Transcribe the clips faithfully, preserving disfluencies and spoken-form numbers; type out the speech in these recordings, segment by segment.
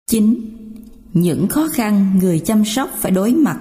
chín. Những khó khăn người chăm sóc phải đối mặt.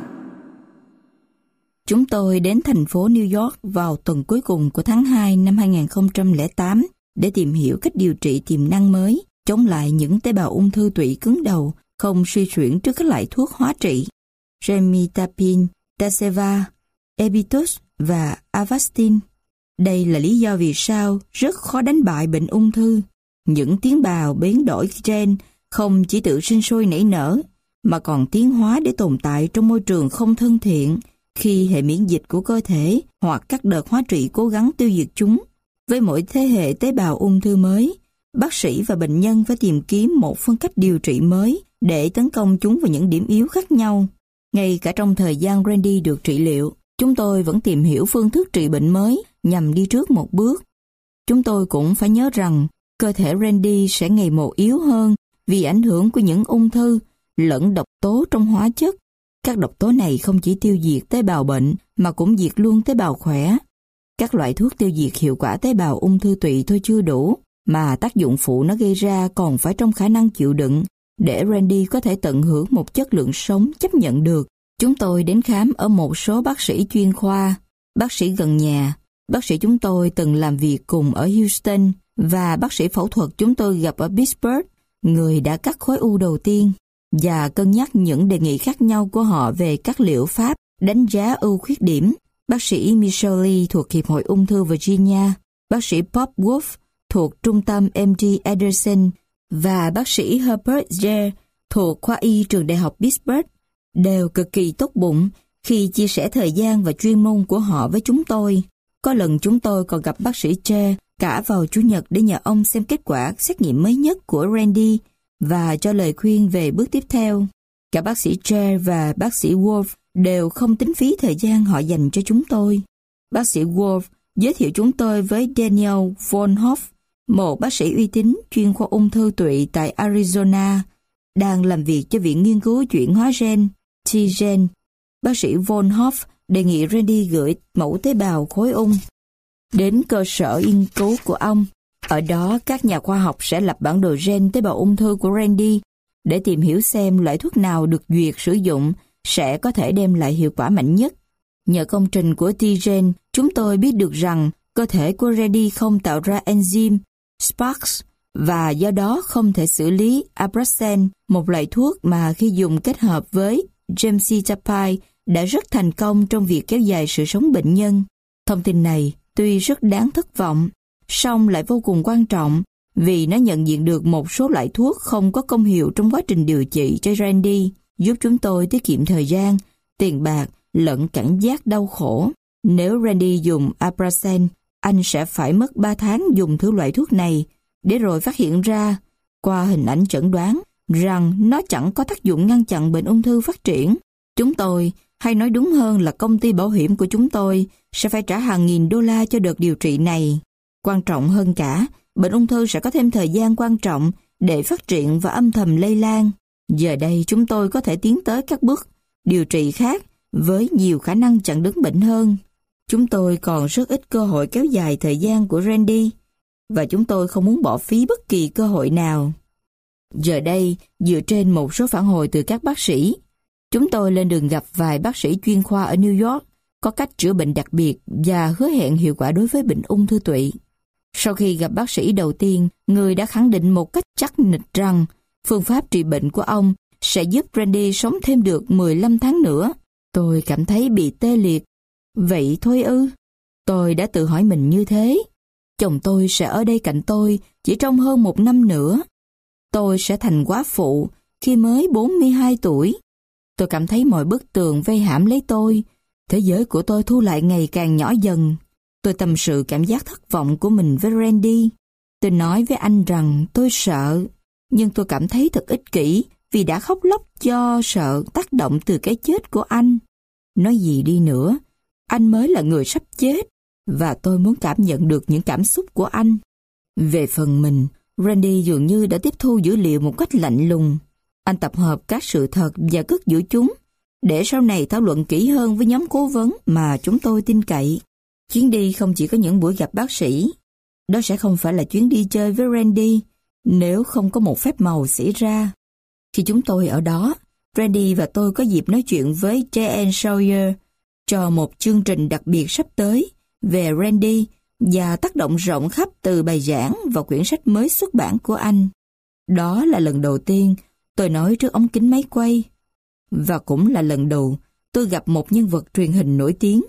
Chúng tôi đến thành phố New York vào tuần cuối cùng của tháng hai năm hai nghìn không trăm lẻ tám để tìm hiểu cách điều trị tiềm năng mới, chống lại những tế bào ung thư tụy cứng đầu, không suy chuyển trước các loại thuốc hóa trị, Gemcitabine, Tarceva, Erbitux và Avastin. Đây là lý do vì sao rất khó đánh bại bệnh ung thư. Những tế bào biến đổi gen không chỉ tự sinh sôi nảy nở, mà còn tiến hóa để tồn tại trong môi trường không thân thiện khi hệ miễn dịch của cơ thể hoặc các đợt hóa trị cố gắng tiêu diệt chúng. Với mỗi thế hệ tế bào ung thư mới, bác sĩ và bệnh nhân phải tìm kiếm một phương cách điều trị mới để tấn công chúng vào những điểm yếu khác nhau. Ngay cả trong thời gian Randy được trị liệu, chúng tôi vẫn tìm hiểu phương thức trị bệnh mới nhằm đi trước một bước. Chúng tôi cũng phải nhớ rằng cơ thể Randy sẽ ngày một yếu hơn vì ảnh hưởng của những ung thư lẫn độc tố trong hóa chất. Các độc tố này không chỉ tiêu diệt tế bào bệnh mà cũng diệt luôn tế bào khỏe. Các loại thuốc tiêu diệt hiệu quả tế bào ung thư tụy thôi chưa đủ, mà tác dụng phụ nó gây ra còn phải trong khả năng chịu đựng để Randy có thể tận hưởng một chất lượng sống chấp nhận được. Chúng tôi đến khám ở một số bác sĩ chuyên khoa, bác sĩ gần nhà, bác sĩ chúng tôi từng làm việc cùng ở Houston và bác sĩ phẫu thuật chúng tôi gặp ở Pittsburgh, người đã cắt khối u đầu tiên, và cân nhắc những đề nghị khác nhau của họ về các liệu pháp đánh giá ưu khuyết điểm. Bác sĩ Michelle Lee thuộc Hiệp hội Ung thư Virginia, bác sĩ Bob Wolf thuộc Trung tâm em đê Anderson và bác sĩ Herbert J. thuộc khoa y trường đại học Pittsburgh đều cực kỳ tốt bụng khi chia sẻ thời gian và chuyên môn của họ với chúng tôi. Có lần chúng tôi còn gặp bác sĩ J. cả vào Chủ nhật để nhờ ông xem kết quả xét nghiệm mới nhất của Randy và cho lời khuyên về bước tiếp theo. Cả bác sĩ J. và bác sĩ Wolf đều không tính phí thời gian họ dành cho chúng tôi. Bác sĩ Wolf giới thiệu chúng tôi với Daniel von Hoff, một bác sĩ uy tín chuyên khoa ung thư tụy tại Arizona, đang làm việc cho Viện Nghiên cứu chuyển hóa gen, T-Gen. Bác sĩ von Hoff đề nghị Randy gửi mẫu tế bào khối ung đến cơ sở nghiên cứu của ông. Ở đó, các nhà khoa học sẽ lập bản đồ gen tế bào ung thư của Randy để tìm hiểu xem loại thuốc nào được duyệt sử dụng sẽ có thể đem lại hiệu quả mạnh nhất. Nhờ công trình của T-Gen, chúng tôi biết được rằng cơ thể của Randy không tạo ra enzyme Sparks và do đó không thể xử lý Abraxane, một loại thuốc mà khi dùng kết hợp với Gemcitabine đã rất thành công trong việc kéo dài sự sống bệnh nhân. Thông tin này tuy rất đáng thất vọng, song lại vô cùng quan trọng vì nó nhận diện được một số loại thuốc không có công hiệu trong quá trình điều trị cho Randy, giúp chúng tôi tiết kiệm thời gian, tiền bạc lẫn cảm giác đau khổ. Nếu Randy dùng Abraxane, anh sẽ phải mất ba tháng dùng thử loại thuốc này để rồi phát hiện ra qua hình ảnh chẩn đoán rằng nó chẳng có tác dụng ngăn chặn bệnh ung thư phát triển. Chúng tôi, hay nói đúng hơn là công ty bảo hiểm của chúng tôi, sẽ phải trả hàng nghìn đô la cho đợt điều trị này. Quan trọng hơn cả, bệnh ung thư sẽ có thêm thời gian quan trọng để phát triển và âm thầm lây lan. Giờ đây chúng tôi có thể tiến tới các bước điều trị khác với nhiều khả năng chặn đứng bệnh hơn. Chúng tôi còn rất ít cơ hội kéo dài thời gian của Randy và chúng tôi không muốn bỏ phí bất kỳ cơ hội nào. Giờ đây, dựa trên một số phản hồi từ các bác sĩ, chúng tôi lên đường gặp vài bác sĩ chuyên khoa ở New York có cách chữa bệnh đặc biệt và hứa hẹn hiệu quả đối với bệnh ung thư tụy. Sau khi gặp bác sĩ đầu tiên, người đã khẳng định một cách chắc nịch rằng phương pháp trị bệnh của ông sẽ giúp Randy sống thêm được mười lăm tháng nữa. Tôi cảm thấy bị tê liệt. Vậy thôi ư? Tôi đã tự hỏi mình như thế. Chồng tôi sẽ ở đây cạnh tôi chỉ trong hơn một năm nữa. Tôi sẽ thành góa phụ khi mới bốn mươi hai tuổi. Tôi cảm thấy mọi bức tường vây hãm lấy tôi. Thế giới của tôi thu lại ngày càng nhỏ dần. Tôi tâm sự cảm giác thất vọng của mình với Randy. Tôi nói với anh rằng tôi sợ, nhưng tôi cảm thấy thật ích kỷ vì đã khóc lóc do sợ tác động từ cái chết của anh. Nói gì đi nữa, anh mới là người sắp chết, và tôi muốn cảm nhận được những cảm xúc của anh. Về phần mình, Randy dường như đã tiếp thu dữ liệu một cách lạnh lùng. Anh tập hợp các sự thật và cất giữ chúng, để sau này thảo luận kỹ hơn với nhóm cố vấn mà chúng tôi tin cậy. Chuyến đi không chỉ có những buổi gặp bác sĩ. Đó sẽ không phải là chuyến đi chơi với Randy nếu không có một phép màu xảy ra. Khi chúng tôi ở đó, Randy và tôi có dịp nói chuyện với J N Sawyer cho một chương trình đặc biệt sắp tới về Randy và tác động rộng khắp từ bài giảng và quyển sách mới xuất bản của anh. Đó là lần đầu tiên tôi nói trước ống kính máy quay, và cũng là lần đầu tôi gặp một nhân vật truyền hình nổi tiếng.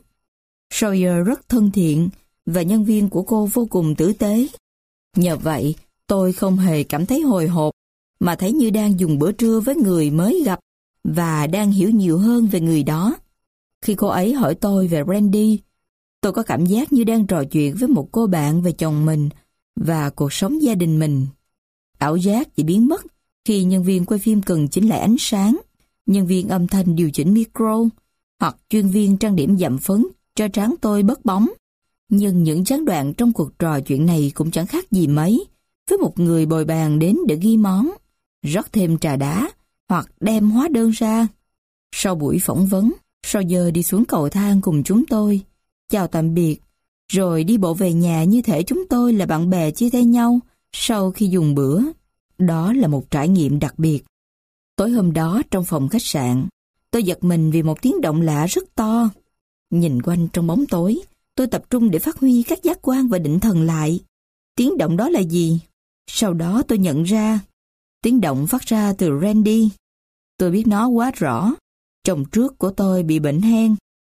Sawyer rất thân thiện và nhân viên của cô vô cùng tử tế. Nhờ vậy, tôi không hề cảm thấy hồi hộp, mà thấy như đang dùng bữa trưa với người mới gặp và đang hiểu nhiều hơn về người đó. Khi cô ấy hỏi tôi về Randy, tôi có cảm giác như đang trò chuyện với một cô bạn về chồng mình và cuộc sống gia đình mình. Ảo giác chỉ biến mất khi nhân viên quay phim cần chỉnh lại ánh sáng, nhân viên âm thanh điều chỉnh micro, hoặc chuyên viên trang điểm dặm phấn cho trán tôi bớt bóng. Nhưng những gián đoạn trong cuộc trò chuyện này cũng chẳng khác gì mấy với một người bồi bàn đến để ghi món, rót thêm trà đá hoặc đem hóa đơn ra. Sau buổi phỏng vấn, Sawyer đi xuống cầu thang cùng chúng tôi, chào tạm biệt, rồi đi bộ về nhà như thể chúng tôi là bạn bè chia tay nhau sau khi dùng bữa. Đó là một trải nghiệm đặc biệt. Tối hôm đó trong phòng khách sạn, tôi giật mình vì một tiếng động lạ rất to. Nhìn quanh trong bóng tối, tôi tập trung để phát huy các giác quan và định thần lại. Tiếng động đó là gì? Sau đó tôi nhận ra, tiếng động phát ra từ Randy. Tôi biết nó quá rõ. Chồng trước của tôi bị bệnh hen,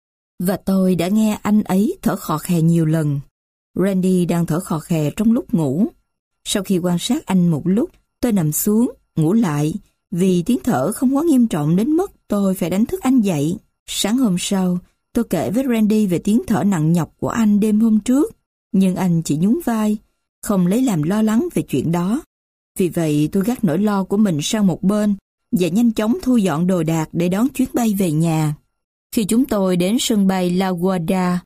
và tôi đã nghe anh ấy thở khò khè nhiều lần. Randy đang thở khò khè trong lúc ngủ. Sau khi quan sát anh một lúc, tôi nằm xuống, ngủ lại, vì tiếng thở không quá nghiêm trọng đến mức tôi phải đánh thức anh dậy. Sáng hôm sau, tôi kể với Randy về tiếng thở nặng nhọc của anh đêm hôm trước, nhưng anh chỉ nhún vai, không lấy làm lo lắng về chuyện đó. Vì vậy tôi gác nỗi lo của mình sang một bên và nhanh chóng thu dọn đồ đạc để đón chuyến bay về nhà. Khi chúng tôi đến sân bay LaGuardia,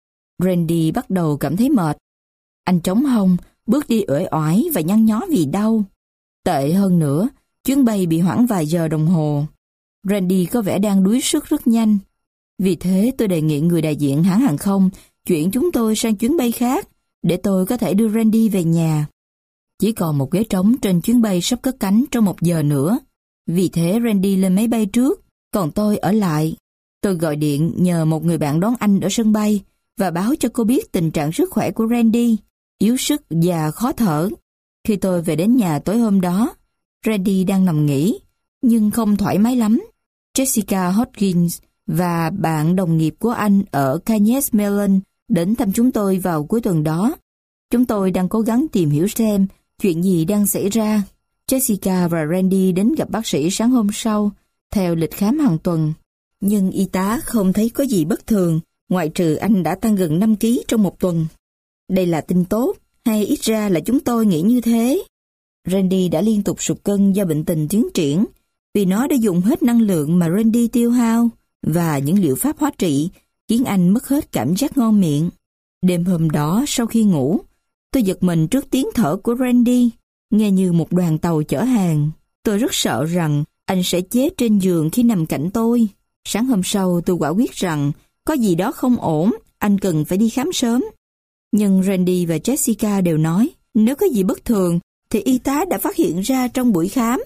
Randy bắt đầu cảm thấy mệt. Anh chống hông, bước đi uể oải và nhăn nhó vì đau. Tệ hơn nữa, chuyến bay bị hoãn vài giờ đồng hồ. Randy có vẻ đang đuối sức rất nhanh. Vì thế tôi đề nghị người đại diện hãng hàng không chuyển chúng tôi sang chuyến bay khác để tôi có thể đưa Randy về nhà. Chỉ còn một ghế trống trên chuyến bay sắp cất cánh trong một giờ nữa. Vì thế Randy lên máy bay trước, còn tôi ở lại. Tôi gọi điện nhờ một người bạn đón anh ở sân bay và báo cho cô biết tình trạng sức khỏe của Randy, yếu sức và khó thở. Khi tôi về đến nhà tối hôm đó, Randy đang nằm nghỉ, nhưng không thoải mái lắm. Jessica Hodgins và bạn đồng nghiệp của anh ở Keynes Mellon đến thăm chúng tôi vào cuối tuần đó. Chúng tôi đang cố gắng tìm hiểu xem chuyện gì đang xảy ra. Jessica và Randy đến gặp bác sĩ sáng hôm sau, theo lịch khám hàng tuần. Nhưng y tá không thấy có gì bất thường, ngoại trừ anh đã tăng gần năm ki lô gam trong một tuần. Đây là tin tốt, hay ít ra là chúng tôi nghĩ như thế. Randy đã liên tục sụt cân do bệnh tình tiến triển, vì nó đã dùng hết năng lượng mà Randy tiêu hao, và những liệu pháp hóa trị khiến anh mất hết cảm giác ngon miệng. Đêm hôm đó sau khi ngủ, tôi giật mình trước tiếng thở của Randy, nghe như một đoàn tàu chở hàng. Tôi rất sợ rằng anh sẽ chết trên giường khi nằm cạnh tôi. Sáng hôm sau tôi quả quyết rằng có gì đó không ổn, anh cần phải đi khám sớm. Nhưng Randy và Jessica đều nói nếu có gì bất thường thì y tá đã phát hiện ra trong buổi khám.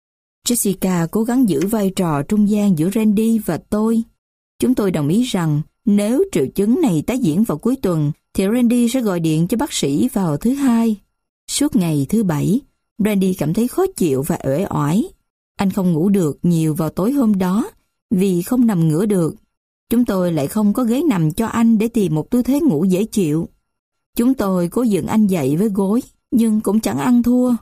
Jessica cố gắng giữ vai trò trung gian giữa Randy và tôi. Chúng tôi đồng ý rằng nếu triệu chứng này tái diễn vào cuối tuần thì Randy sẽ gọi điện cho bác sĩ vào thứ hai. Suốt ngày thứ bảy, Randy cảm thấy khó chịu và uể oải. Anh không ngủ được nhiều vào tối hôm đó vì không nằm ngửa được. Chúng tôi lại không có ghế nằm cho anh để tìm một tư thế ngủ dễ chịu. Chúng tôi cố dựng anh dậy với gối, nhưng cũng chẳng ăn thua.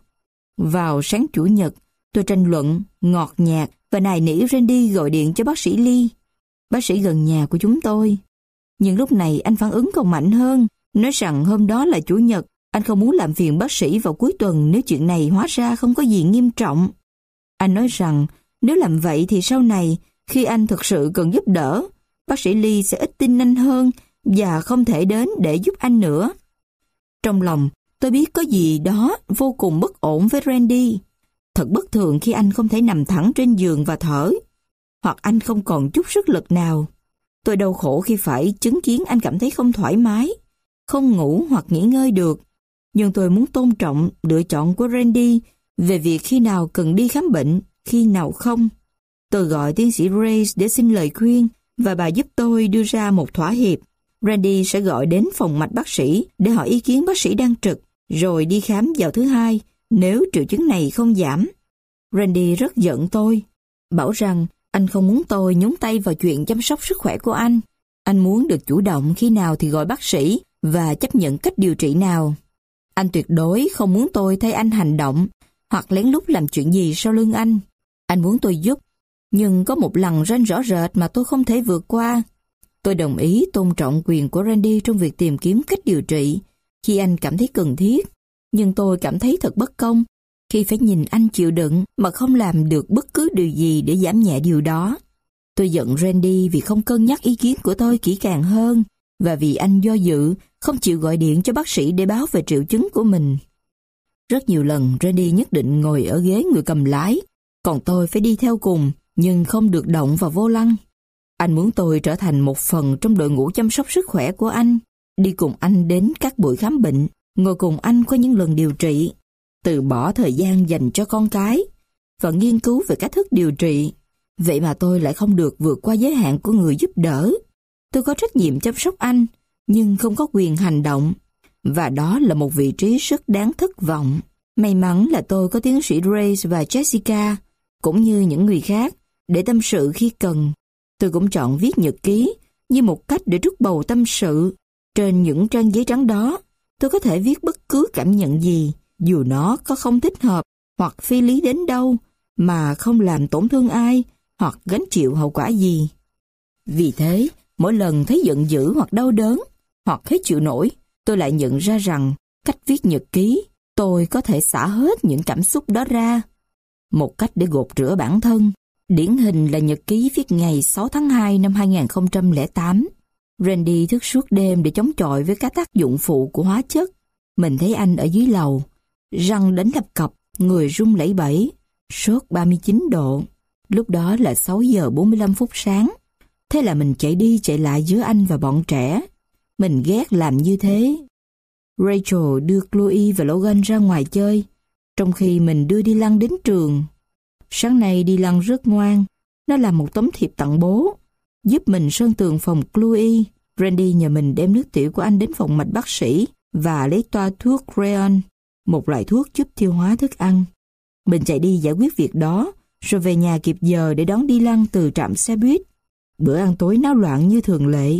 Vào sáng Chủ nhật, tôi tranh luận, ngọt nhạt và nài nỉ Randy gọi điện cho bác sĩ Lee, bác sĩ gần nhà của chúng tôi. Nhưng lúc này anh phản ứng còn mạnh hơn, nói rằng hôm đó là Chủ nhật, anh không muốn làm phiền bác sĩ vào cuối tuần nếu chuyện này hóa ra không có gì nghiêm trọng. Anh nói rằng nếu làm vậy thì sau này, khi anh thực sự cần giúp đỡ, bác sĩ Lee sẽ ít tin anh hơn và không thể đến để giúp anh nữa. Trong lòng, tôi biết có gì đó vô cùng bất ổn với Randy. Thật bất thường khi anh không thể nằm thẳng trên giường và thở, hoặc anh không còn chút sức lực nào. Tôi đau khổ khi phải chứng kiến anh cảm thấy không thoải mái, không ngủ hoặc nghỉ ngơi được. Nhưng tôi muốn tôn trọng lựa chọn của Randy về việc khi nào cần đi khám bệnh, khi nào không. Tôi gọi tiến sĩ Grace để xin lời khuyên và bà giúp tôi đưa ra một thỏa hiệp. Randy sẽ gọi đến phòng mạch bác sĩ để hỏi ý kiến bác sĩ đang trực, rồi đi khám vào thứ hai nếu triệu chứng này không giảm. Randy rất giận tôi, bảo rằng anh không muốn tôi nhúng tay vào chuyện chăm sóc sức khỏe của anh. Anh muốn được chủ động khi nào thì gọi bác sĩ và chấp nhận cách điều trị nào. Anh tuyệt đối không muốn tôi thay anh hành động hoặc lén lút làm chuyện gì sau lưng anh. Anh muốn tôi giúp, nhưng có một lằn ranh rõ rệt mà tôi không thể vượt qua. Tôi đồng ý tôn trọng quyền của Randy trong việc tìm kiếm cách điều trị khi anh cảm thấy cần thiết, nhưng tôi cảm thấy thật bất công khi phải nhìn anh chịu đựng mà không làm được bất cứ điều gì để giảm nhẹ điều đó. Tôi giận Randy vì không cân nhắc ý kiến của tôi kỹ càng hơn và vì anh do dự, không chịu gọi điện cho bác sĩ để báo về triệu chứng của mình. Rất nhiều lần Randy nhất định ngồi ở ghế người cầm lái, còn tôi phải đi theo cùng nhưng không được động vào vô lăng. Anh muốn tôi trở thành một phần trong đội ngũ chăm sóc sức khỏe của anh, đi cùng anh đến các buổi khám bệnh, ngồi cùng anh qua những lần điều trị, từ bỏ thời gian dành cho con cái và nghiên cứu về cách thức điều trị. Vậy mà tôi lại không được vượt qua giới hạn của người giúp đỡ. Tôi có trách nhiệm chăm sóc anh, nhưng không có quyền hành động. Và đó là một vị trí rất đáng thất vọng. May mắn là tôi có tiến sĩ Grace và Jessica, cũng như những người khác, để tâm sự khi cần. Tôi cũng chọn viết nhật ký như một cách để trút bầu tâm sự. Trên những trang giấy trắng đó, tôi có thể viết bất cứ cảm nhận gì, dù nó có không thích hợp hoặc phi lý đến đâu, mà không làm tổn thương ai hoặc gánh chịu hậu quả gì. Vì thế, mỗi lần thấy giận dữ hoặc đau đớn, hoặc hết chịu nổi, tôi lại nhận ra rằng cách viết nhật ký, tôi có thể xả hết những cảm xúc đó ra. Một cách để gột rửa bản thân, điển hình là nhật ký viết ngày sáu tháng hai năm hai nghìn không trăm lẻ tám. Randy thức suốt đêm để chống chọi với các tác dụng phụ của hóa chất. Mình thấy anh ở dưới lầu, răng đánh lập cập, người run lẩy bẩy, sốt ba mươi chín độ. Lúc đó là sáu giờ bốn mươi lăm phút sáng. Thế là mình chạy đi chạy lại giữa anh và bọn trẻ. Mình ghét làm như thế. Rachel đưa Chloe và Logan ra ngoài chơi, trong khi mình đưa Dylan đến trường. Sáng nay Dylan rất ngoan. Nó làm một tấm thiệp tặng bố, giúp mình sơn tường phòng Chloe. Randy nhờ mình đem nước tiểu của anh đến phòng mạch bác sĩ và lấy toa thuốc Creon, một loại thuốc giúp tiêu hóa thức ăn. Mình chạy đi giải quyết việc đó, rồi về nhà kịp giờ để đón Dylan từ trạm xe buýt. Bữa ăn tối náo loạn như thường lệ.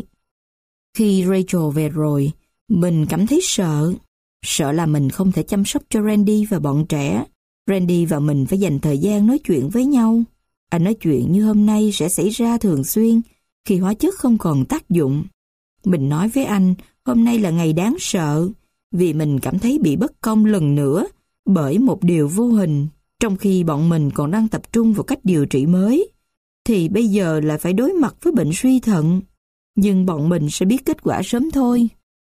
Khi Rachel về rồi, mình cảm thấy sợ. Sợ là mình không thể chăm sóc cho Randy và bọn trẻ. Randy và mình phải dành thời gian nói chuyện với nhau. Anh nói chuyện như hôm nay sẽ xảy ra thường xuyên khi hóa chất không còn tác dụng. Mình nói với anh hôm nay là ngày đáng sợ vì mình cảm thấy bị bất công lần nữa bởi một điều vô hình. Trong khi bọn mình còn đang tập trung vào cách điều trị mới, thì bây giờ lại phải đối mặt với bệnh suy thận. Nhưng bọn mình sẽ biết kết quả sớm thôi.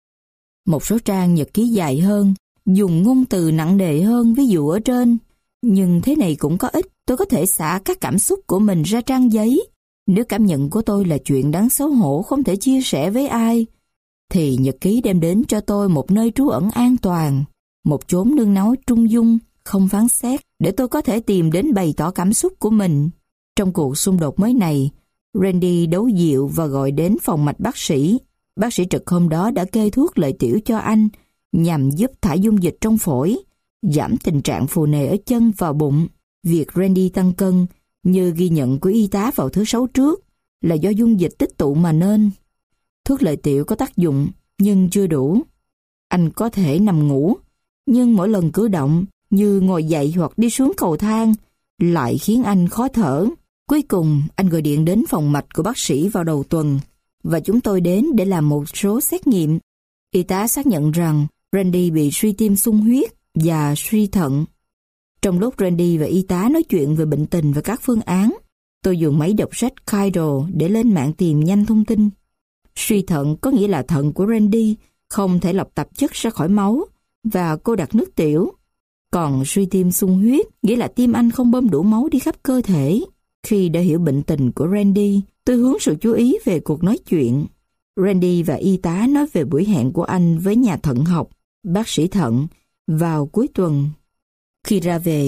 Một số trang nhật ký dài hơn, dùng ngôn từ nặng nề hơn ví dụ ở trên. Nhưng thế này cũng có ích, tôi có thể xả các cảm xúc của mình ra trang giấy. Nếu cảm nhận của tôi là chuyện đáng xấu hổ không thể chia sẻ với ai, thì nhật ký đem đến cho tôi một nơi trú ẩn an toàn, một chốn nương náu trung dung, không phán xét, để tôi có thể tìm đến bày tỏ cảm xúc của mình. Trong cuộc xung đột mới này, Randy đấu dịu và gọi đến phòng mạch bác sĩ. Bác sĩ trực hôm đó đã kê thuốc lợi tiểu cho anh nhằm giúp thải dung dịch trong phổi, giảm tình trạng phù nề ở chân và bụng. Việc Randy tăng cân, như ghi nhận của y tá vào thứ Sáu trước, là do dung dịch tích tụ mà nên. Thuốc lợi tiểu có tác dụng, nhưng chưa đủ. Anh có thể nằm ngủ, nhưng mỗi lần cử động, như ngồi dậy hoặc đi xuống cầu thang, lại khiến anh khó thở. Cuối cùng, anh gọi điện đến phòng mạch của bác sĩ vào đầu tuần, và chúng tôi đến để làm một số xét nghiệm. Y tá xác nhận rằng Randy bị suy tim sung huyết và suy thận. Trong lúc Randy và y tá nói chuyện về bệnh tình và các phương án, tôi dùng máy đọc sách Kindle để lên mạng tìm nhanh thông tin. Suy thận có nghĩa là thận của Randy không thể lọc tạp chất ra khỏi máu và cô đặc nước tiểu. Còn suy tim sung huyết nghĩa là tim anh không bơm đủ máu đi khắp cơ thể. Khi đã hiểu bệnh tình của Randy, tôi hướng sự chú ý về cuộc nói chuyện. Randy và y tá nói về buổi hẹn của anh với nhà thận học, bác sĩ thận, vào cuối tuần. Khi ra về,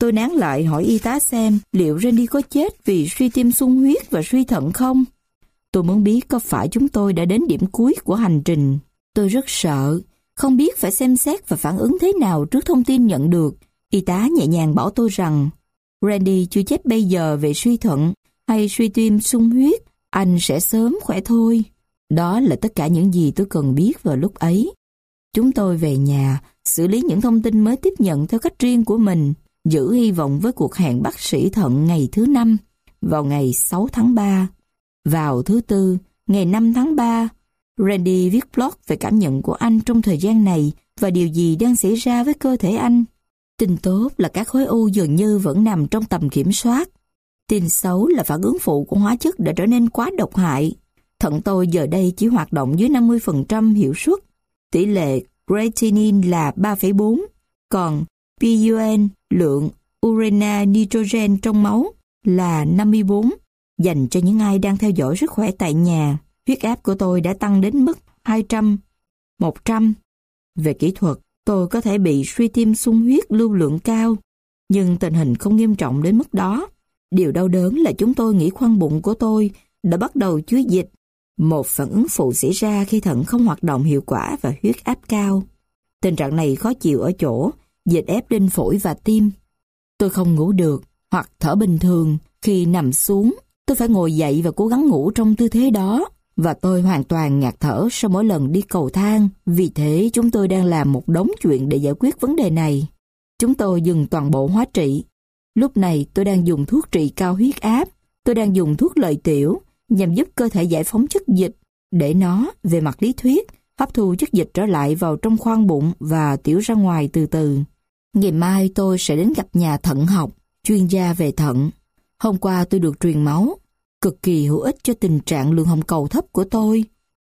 Tôi nán lại hỏi y tá xem liệu Randy có chết vì suy tim sung huyết và suy thận không. Tôi muốn biết có phải chúng tôi đã đến điểm cuối của hành trình. Tôi rất sợ, không biết phải xem xét và phản ứng thế nào trước thông tin nhận được. Y tá nhẹ nhàng bảo tôi rằng Randy chưa chết bây giờ về suy thận hay suy tim sung huyết, anh sẽ sớm khỏe thôi. Đó là tất cả những gì tôi cần biết vào lúc ấy. Chúng tôi về nhà, xử lý những thông tin mới tiếp nhận theo cách riêng của mình, giữ hy vọng với cuộc hẹn bác sĩ thận ngày thứ năm, vào ngày sáu tháng ba. Vào thứ tư, ngày năm tháng ba, Randy viết blog về cảm nhận của anh trong thời gian này và điều gì đang xảy ra với cơ thể anh. Tin tốt là các khối u dường như vẫn nằm trong tầm kiểm soát. Tin xấu là phản ứng phụ của hóa chất đã trở nên quá độc hại. Thận tôi giờ đây chỉ hoạt động dưới năm mươi phần trăm hiệu suất. Tỷ lệ creatinine là ba phẩy bốn, còn pê u en, lượng urena nitrogen trong máu, là năm mươi bốn. Dành cho những ai đang theo dõi sức khỏe tại nhà, huyết áp của tôi đã tăng đến mức hai trăm, một trăm. Về kỹ thuật, tôi có thể bị suy tim sung huyết lưu lượng cao, nhưng tình hình không nghiêm trọng đến mức đó. Điều đau đớn là chúng tôi nghĩ khoang bụng của tôi đã bắt đầu chứa dịch, một phản ứng phụ xảy ra khi thận không hoạt động hiệu quả và huyết áp cao. Tình trạng này khó chịu ở chỗ dịch ép lên phổi và tim. Tôi không ngủ được hoặc thở bình thường. Khi nằm xuống, tôi phải ngồi dậy và cố gắng ngủ trong tư thế đó, và tôi hoàn toàn ngạt thở sau mỗi lần đi cầu thang. Vì thế chúng tôi đang làm một đống chuyện để giải quyết vấn đề này. Chúng tôi dừng toàn bộ hóa trị. Lúc này tôi đang dùng thuốc trị cao huyết áp. Tôi đang dùng thuốc lợi tiểu nhằm giúp cơ thể giải phóng chất dịch để nó, về mặt lý thuyết, hấp thu chất dịch trở lại vào trong khoang bụng và tiểu ra ngoài từ từ. Ngày mai tôi sẽ đến gặp nhà thận học, chuyên gia về thận. Hôm qua tôi được truyền máu, cực kỳ hữu ích cho tình trạng lượng hồng cầu thấp của tôi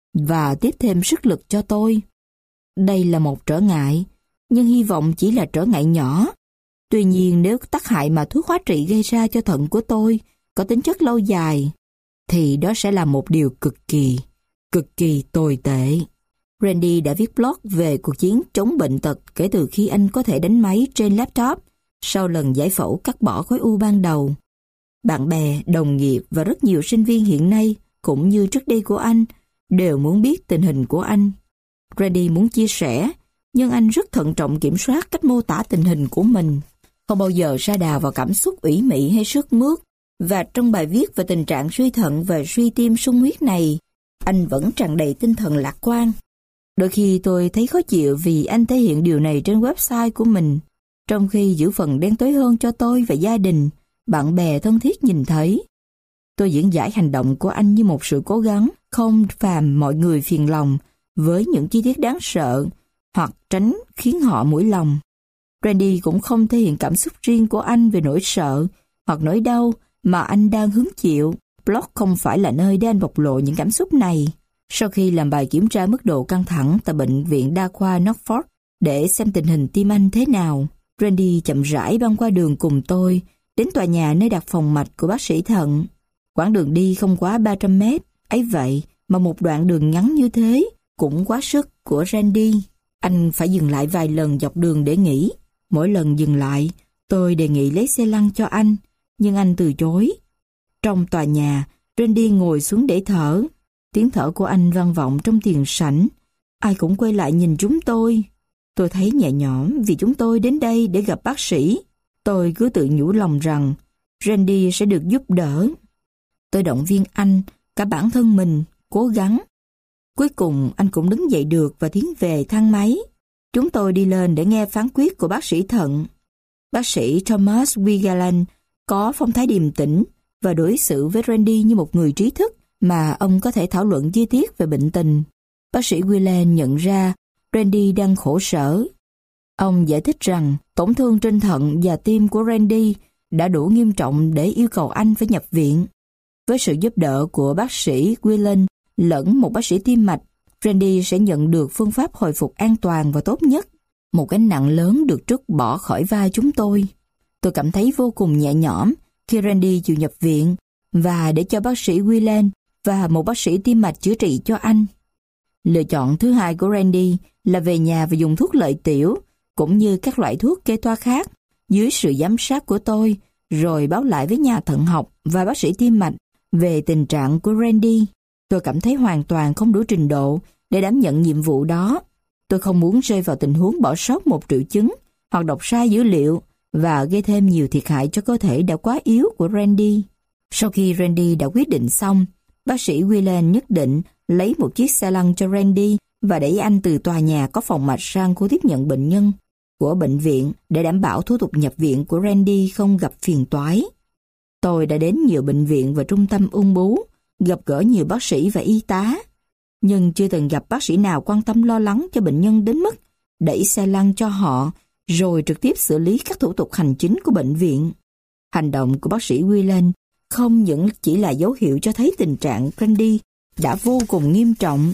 và tiếp thêm sức lực cho tôi. Đây là một trở ngại, nhưng hy vọng chỉ là trở ngại nhỏ. Tuy nhiên nếu tác hại mà thuốc hóa trị gây ra cho thận của tôi có tính chất lâu dài, thì đó sẽ là một điều cực kỳ, cực kỳ tồi tệ. Randy đã viết blog về cuộc chiến chống bệnh tật kể từ khi anh có thể đánh máy trên laptop sau lần giải phẫu cắt bỏ khối u ban đầu. Bạn bè, đồng nghiệp và rất nhiều sinh viên hiện nay, cũng như trước đây của anh, đều muốn biết tình hình của anh. Randy muốn chia sẻ, nhưng anh rất thận trọng kiểm soát cách mô tả tình hình của mình, không bao giờ sa đà vào cảm xúc ủy mị hay sức mướt. Và trong bài viết về tình trạng suy thận và suy tim sung huyết này, anh vẫn tràn đầy tinh thần lạc quan. Đôi khi tôi thấy khó chịu vì anh thể hiện điều này trên website của mình, trong khi giữ phần đen tối hơn cho tôi và gia đình, bạn bè thân thiết nhìn thấy. Tôi diễn giải hành động của anh như một sự cố gắng không phàm mọi người phiền lòng với những chi tiết đáng sợ hoặc tránh khiến họ mũi lòng. Randy cũng không thể hiện cảm xúc riêng của anh về nỗi sợ hoặc nỗi đau mà anh đang hứng chịu. Blog không phải là nơi để anh bộc lộ những cảm xúc này. Sau khi làm bài kiểm tra mức độ căng thẳng tại bệnh viện đa khoa Norfolk để xem tình hình tim anh thế nào, Randy chậm rãi băng qua đường cùng tôi đến tòa nhà nơi đặt phòng mạch của bác sĩ thận. Quãng đường đi không quá ba trăm mét, ấy vậy mà một đoạn đường ngắn như thế cũng quá sức của Randy. Anh phải dừng lại vài lần dọc đường để nghỉ. Mỗi lần dừng lại, tôi đề nghị lấy xe lăn cho anh, nhưng anh từ chối. Trong tòa nhà, Randy ngồi xuống để thở. Tiếng thở của anh vang vọng trong tiền sảnh. Ai cũng quay lại nhìn chúng tôi. Tôi thấy nhẹ nhõm vì chúng tôi đến đây để gặp bác sĩ. Tôi cứ tự nhủ lòng rằng Randy sẽ được giúp đỡ. Tôi động viên anh, cả bản thân mình, cố gắng. Cuối cùng anh cũng đứng dậy được và tiến về thang máy. Chúng tôi đi lên để nghe phán quyết của bác sĩ thận. Bác sĩ Thomas Wigalan có phong thái điềm tĩnh và đối xử với Randy như một người trí thức mà ông có thể thảo luận chi tiết về bệnh tình. Bác sĩ Wigalan nhận ra Randy đang khổ sở. Ông giải thích rằng tổn thương trên thận và tim của Randy đã đủ nghiêm trọng để yêu cầu anh phải nhập viện. Với sự giúp đỡ của bác sĩ Wigalan lẫn một bác sĩ tim mạch, Randy sẽ nhận được phương pháp hồi phục an toàn và tốt nhất. Một gánh nặng lớn được trút bỏ khỏi vai chúng tôi. Tôi cảm thấy vô cùng nhẹ nhõm khi Randy chịu nhập viện và để cho bác sĩ Wigalan và một bác sĩ tim mạch chữa trị cho anh. Lựa chọn thứ hai của Randy là về nhà và dùng thuốc lợi tiểu, cũng như các loại thuốc kê toa khác, dưới sự giám sát của tôi, rồi báo lại với nhà thận học và bác sĩ tim mạch về tình trạng của Randy. Tôi cảm thấy hoàn toàn không đủ trình độ để đảm nhận nhiệm vụ đó. Tôi không muốn rơi vào tình huống bỏ sót một triệu chứng hoặc đọc sai dữ liệu và gây thêm nhiều thiệt hại cho cơ thể đã quá yếu của Randy. Sau khi Randy đã quyết định xong, bác sĩ Whelan nhất định lấy một chiếc xe lăn cho Randy và đẩy anh từ tòa nhà có phòng mạch sang khu tiếp nhận bệnh nhân của bệnh viện để đảm bảo thủ tục nhập viện của Randy không gặp phiền toái. Tôi đã đến nhiều bệnh viện và trung tâm ung bướu, gặp gỡ nhiều bác sĩ và y tá, nhưng chưa từng gặp bác sĩ nào quan tâm lo lắng cho bệnh nhân đến mức đẩy xe lăn cho họ rồi trực tiếp xử lý các thủ tục hành chính của bệnh viện. Hành động của bác sĩ Whelan không những chỉ là dấu hiệu cho thấy tình trạng Randy đã vô cùng nghiêm trọng,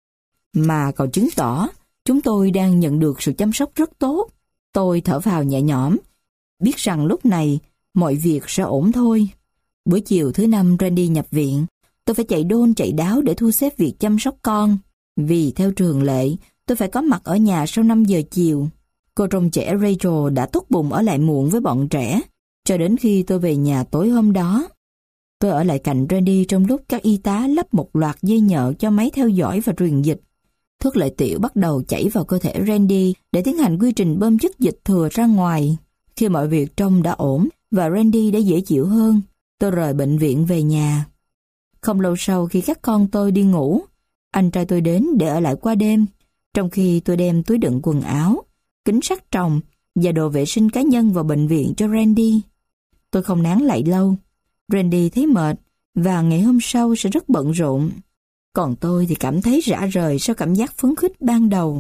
mà còn chứng tỏ chúng tôi đang nhận được sự chăm sóc rất tốt. Tôi thở phào nhẹ nhõm, biết rằng lúc này mọi việc sẽ ổn thôi. Buổi chiều thứ năm Randy nhập viện, tôi phải chạy đôn chạy đáo để thu xếp việc chăm sóc con. Vì theo thường lệ, tôi phải có mặt ở nhà sau năm giờ chiều. Cô trông trẻ Rachel đã tốt bụng ở lại muộn với bọn trẻ, cho đến khi tôi về nhà tối hôm đó. Tôi ở lại cạnh Randy trong lúc các y tá lắp một loạt dây nhợ cho máy theo dõi và truyền dịch. Thuốc lợi tiểu bắt đầu chảy vào cơ thể Randy để tiến hành quy trình bơm chất dịch thừa ra ngoài. Khi mọi việc trông đã ổn và Randy đã dễ chịu hơn, tôi rời bệnh viện về nhà. Không lâu sau khi các con tôi đi ngủ, anh trai tôi đến để ở lại qua đêm, trong khi tôi đem túi đựng quần áo, kính sắt tròng và đồ vệ sinh cá nhân vào bệnh viện cho Randy. Tôi không nán lại lâu. Randy thấy mệt và ngày hôm sau sẽ rất bận rộn. Còn tôi thì cảm thấy rã rời sau cảm giác phấn khích ban đầu.